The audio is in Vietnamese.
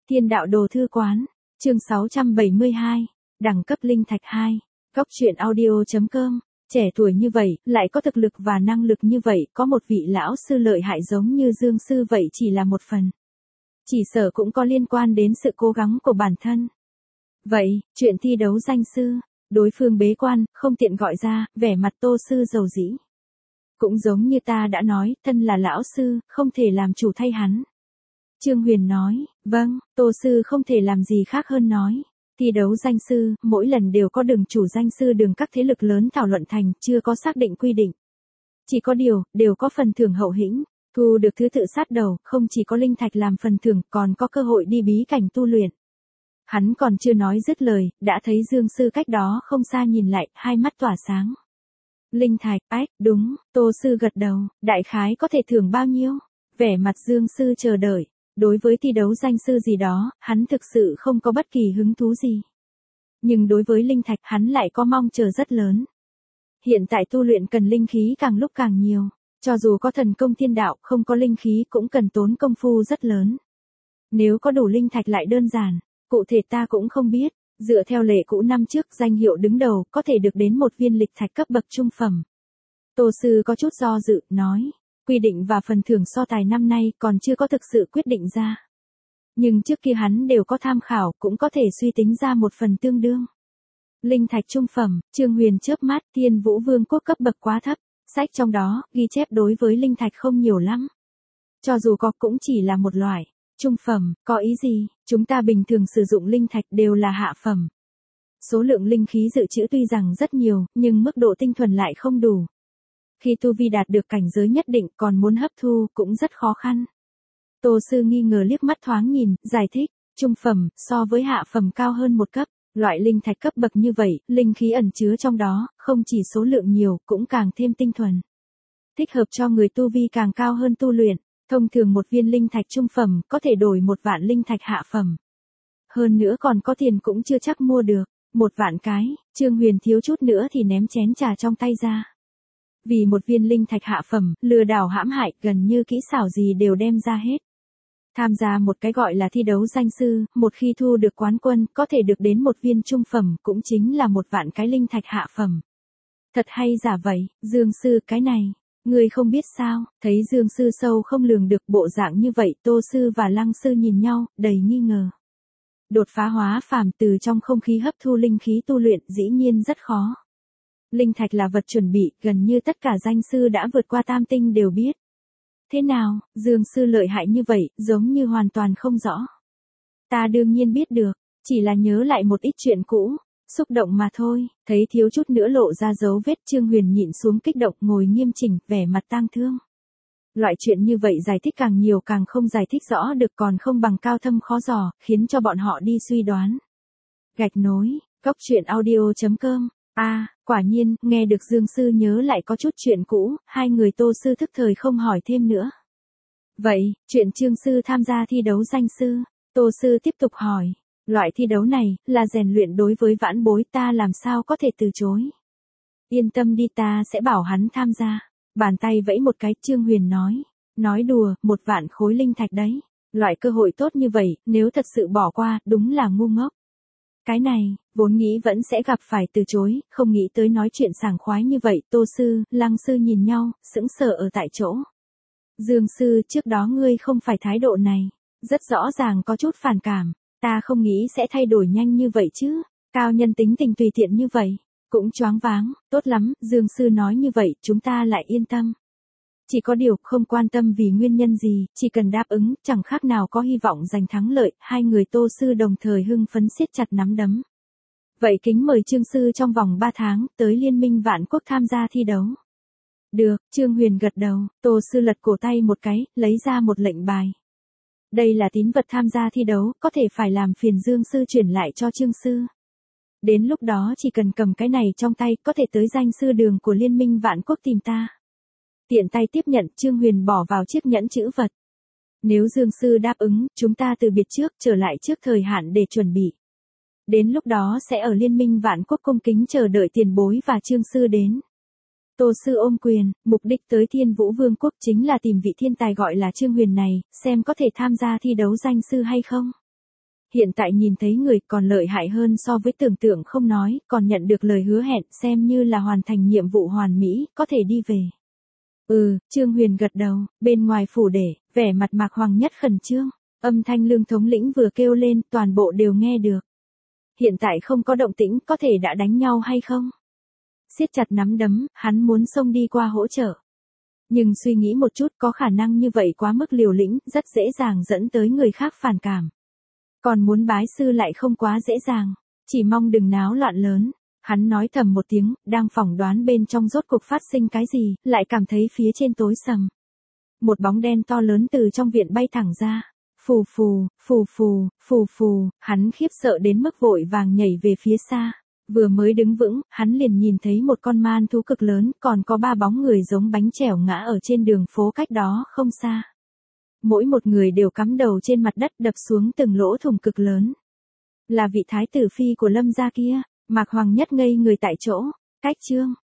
Thiên đạo đồ thư quán, chương 672, đẳng cấp linh thạch 2, góc truyện audio.com. Trẻ tuổi như vậy, lại có thực lực và năng lực như vậy, có một vị lão sư lợi hại giống như Dương Sư vậy chỉ là một phần. Chỉ sợ cũng có liên quan đến sự cố gắng của bản thân. Vậy, chuyện thi đấu danh sư, đối phương bế quan, không tiện gọi ra, vẻ mặt Tô Sư dầu dĩ. Cũng giống như ta đã nói, thân là lão sư, không thể làm chủ thay hắn. Trương Huyền nói, vâng, Tô Sư không thể làm gì khác hơn nói. Thi đấu danh sư, mỗi lần đều có đường chủ danh sư đường các thế lực lớn thảo luận thành, chưa có xác định quy định. Chỉ có điều, đều có phần thưởng hậu hĩnh, thu được thứ tự sát đầu, không chỉ có linh thạch làm phần thưởng, còn có cơ hội đi bí cảnh tu luyện. Hắn còn chưa nói dứt lời, đã thấy Dương Sư cách đó không xa nhìn lại, hai mắt tỏa sáng. Linh thạch, ách, đúng, Tô Sư gật đầu, đại khái có thể thưởng bao nhiêu? Vẻ mặt Dương Sư chờ đợi. Đối với thi đấu danh sư gì đó, hắn thực sự không có bất kỳ hứng thú gì. Nhưng đối với linh thạch hắn lại có mong chờ rất lớn. Hiện tại tu luyện cần linh khí càng lúc càng nhiều. Cho dù có thần công thiên đạo không có linh khí cũng cần tốn công phu rất lớn. Nếu có đủ linh thạch lại đơn giản, cụ thể ta cũng không biết. Dựa theo lệ cũ năm trước danh hiệu đứng đầu có thể được đến một viên lịch thạch cấp bậc trung phẩm. Tô Sư có chút do dự, nói. Quy định và phần thưởng so tài năm nay còn chưa có thực sự quyết định ra. Nhưng trước kia hắn đều có tham khảo, cũng có thể suy tính ra một phần tương đương. Linh thạch trung phẩm, Trương Huyền chớp mắt, Thiên Vũ Vương quốc cấp bậc quá thấp, sách trong đó, ghi chép đối với linh thạch không nhiều lắm. Cho dù có cũng chỉ là một loại. Trung phẩm, có ý gì, chúng ta bình thường sử dụng linh thạch đều là hạ phẩm. Số lượng linh khí dự trữ tuy rằng rất nhiều, nhưng mức độ tinh thuần lại không đủ. Khi tu vi đạt được cảnh giới nhất định còn muốn hấp thu cũng rất khó khăn. Tô Sư nghi ngờ liếc mắt thoáng nhìn, giải thích, trung phẩm, so với hạ phẩm cao hơn một cấp, loại linh thạch cấp bậc như vậy, linh khí ẩn chứa trong đó, không chỉ số lượng nhiều, cũng càng thêm tinh thuần. Thích hợp cho người tu vi càng cao hơn tu luyện, thông thường một viên linh thạch trung phẩm có thể đổi 1 vạn linh thạch hạ phẩm. Hơn nữa còn có tiền cũng chưa chắc mua được, 1 vạn cái, Trương Huyền thiếu chút nữa thì ném chén trà trong tay ra. Vì một viên linh thạch hạ phẩm, lừa đảo hãm hại, gần như kỹ xảo gì đều đem ra hết. Tham gia một cái gọi là thi đấu danh sư, một khi thu được quán quân, có thể được đến một viên trung phẩm, cũng chính là 1 vạn cái linh thạch hạ phẩm. Thật hay giả vậy, Dương Sư, cái này, ngươi không biết sao? Thấy Dương Sư sâu không lường được bộ dạng như vậy, Tô Sư và Lăng Sư nhìn nhau, đầy nghi ngờ. Đột phá hóa phàm từ trong không khí hấp thu linh khí tu luyện dĩ nhiên rất khó. Linh thạch là vật chuẩn bị, gần như tất cả danh sư đã vượt qua tam tinh đều biết. Thế nào, Dương Sư lợi hại như vậy, giống như hoàn toàn không rõ. Ta đương nhiên biết được, chỉ là nhớ lại một ít chuyện cũ, xúc động mà thôi, thấy thiếu chút nữa lộ ra dấu vết. Trương Huyền nhịn xuống kích động, ngồi nghiêm chỉnh, vẻ mặt tang thương. Loại chuyện như vậy giải thích càng nhiều càng không giải thích rõ được, còn không bằng cao thâm khó dò, khiến cho bọn họ đi suy đoán. Gạch nối, góc truyện audio.com. Quả nhiên, nghe được Dương Sư nhớ lại có chút chuyện cũ, hai người Tô Sư thức thời không hỏi thêm nữa. Vậy, chuyện Trương Sư tham gia thi đấu danh sư, Tô Sư tiếp tục hỏi, loại thi đấu này, là rèn luyện đối với vãn bối, ta làm sao có thể từ chối. Yên tâm đi, ta sẽ bảo hắn tham gia. Bàn tay vẫy một cái, Trương Huyền nói đùa, 1 vạn khối linh thạch đấy. Loại cơ hội tốt như vậy, nếu thật sự bỏ qua, đúng là ngu ngốc. Cái này, vốn nghĩ vẫn sẽ gặp phải từ chối, không nghĩ tới nói chuyện sảng khoái như vậy. Tô Sư, Lăng Sư nhìn nhau, sững sờ ở tại chỗ. Dương Sư, trước đó ngươi không phải thái độ này, rất rõ ràng có chút phản cảm, ta không nghĩ sẽ thay đổi nhanh như vậy chứ, cao nhân tính tình tùy tiện như vậy, cũng choáng váng. Tốt lắm, Dương Sư nói như vậy, chúng ta lại yên tâm. Chỉ có điều, không quan tâm vì nguyên nhân gì, chỉ cần đáp ứng, chẳng khác nào có hy vọng giành thắng lợi. Hai người Tô Sư đồng thời hưng phấn siết chặt nắm đấm. Vậy kính mời Trương Sư trong vòng 3 tháng, tới Liên minh Vạn Quốc tham gia thi đấu. Được, Trương Huyền gật đầu, Tô Sư lật cổ tay một cái, lấy ra một lệnh bài. Đây là tín vật tham gia thi đấu, có thể phải làm phiền Dương Sư chuyển lại cho Trương Sư. Đến lúc đó chỉ cần cầm cái này trong tay, có thể tới danh sư đường của Liên minh Vạn Quốc tìm ta. Tiện tay tiếp nhận, Trương Huyền bỏ vào chiếc nhẫn chữ vật. Nếu Dương Sư đáp ứng, chúng ta từ biệt trước, trở lại trước thời hạn để chuẩn bị. Đến lúc đó sẽ ở Liên minh Vạn Quốc cung kính chờ đợi tiền bối và Trương Sư đến. Tô Sư ôm quyền, mục đích tới Thiên Vũ Vương quốc chính là tìm vị thiên tài gọi là Trương Huyền này, xem có thể tham gia thi đấu danh sư hay không. Hiện tại nhìn thấy người còn lợi hại hơn so với tưởng tượng không nói, còn nhận được lời hứa hẹn xem như là hoàn thành nhiệm vụ hoàn mỹ, có thể đi về. Trương Huyền gật đầu, bên ngoài phủ để, vẻ mặt Mạc Hoàng Nhất khẩn trương, âm thanh Lương thống lĩnh vừa kêu lên, toàn bộ đều nghe được. Hiện tại không có động tĩnh, có thể đã đánh nhau hay không? Siết chặt nắm đấm, hắn muốn xông đi qua hỗ trợ. Nhưng suy nghĩ một chút có khả năng như vậy quá mức liều lĩnh, rất dễ dàng dẫn tới người khác phản cảm. Còn muốn bái sư lại không quá dễ dàng, chỉ mong đừng náo loạn lớn. Hắn nói thầm một tiếng, đang phỏng đoán bên trong rốt cuộc phát sinh cái gì, lại cảm thấy phía trên tối sầm. Một bóng đen to lớn từ trong viện bay thẳng ra. Phù phù, phù phù, phù phù, hắn khiếp sợ đến mức vội vàng nhảy về phía xa. Vừa mới đứng vững, hắn liền nhìn thấy một con man thú cực lớn, còn có 3 bóng người giống bánh chèo ngã ở trên đường phố cách đó không xa. Mỗi một người đều cắm đầu trên mặt đất đập xuống từng lỗ thủng cực lớn. Là vị thái tử phi của Lâm gia kia. Mạc Hoàng Nhất ngây người tại chỗ. Cách chương